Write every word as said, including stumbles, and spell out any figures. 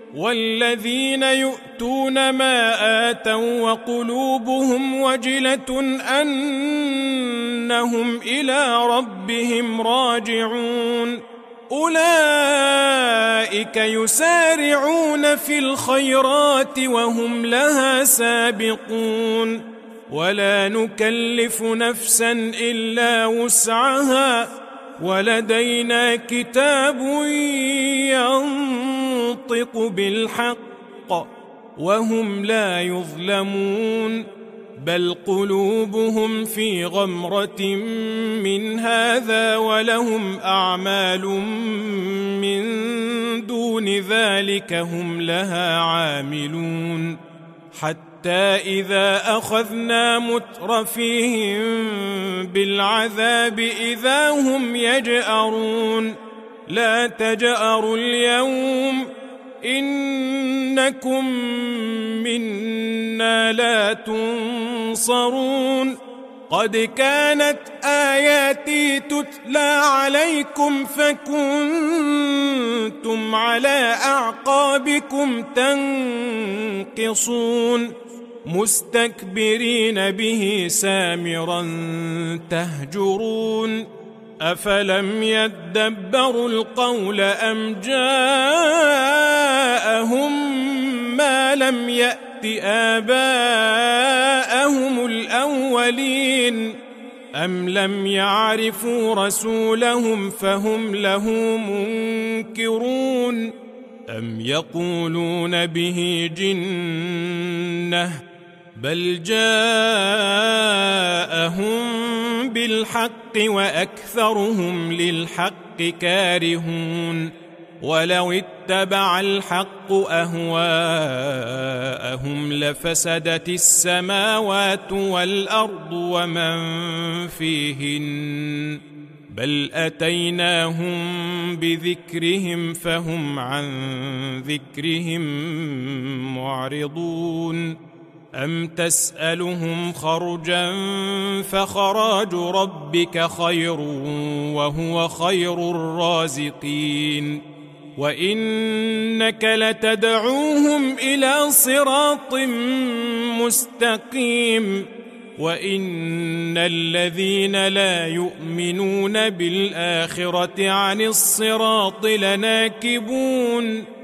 والذين يؤتون ما آتوا وقلوبهم وجلة أنهم إلى ربهم راجعون أولئك يسارعون في الخيرات وهم لها سابقون ولا نكلف نفسا إلا وسعها ولدينا كتاب ينطق بالحق وهم لا يظلمون بل قلوبهم في غمرة من هذا ولهم أعمال من دون ذلك هم لها عاملون حتى إذا أخذنا مترفيهم بالعذاب إذا هم يجأرون لا تجأروا اليوم إنكم منا لا تنصرون قد كانت آياتي تتلى عليكم فكنتم على أعقابكم تنقصون مستكبرين به سامرا تهجرون أفلم يدبروا القول أم جاءهم ما لم يأت آباءهم الأولين أم لم يعرفوا رسولهم فهم له منكرون أم يقولون به جنة بل جاءهم بالحق وأكثرهم للحق كارهون ولو اتبع الحق أهواءهم لفسدت السماوات والأرض ومن فيهن بل أتيناهم بذكرهم فهم عن ذكرهم معرضون أم تسألهم خرجا فخراج ربك خير وهو خير الرازقين وإنك لتدعوهم إلى صراط مستقيم وإن الذين لا يؤمنون بالآخرة عن الصراط لناكبون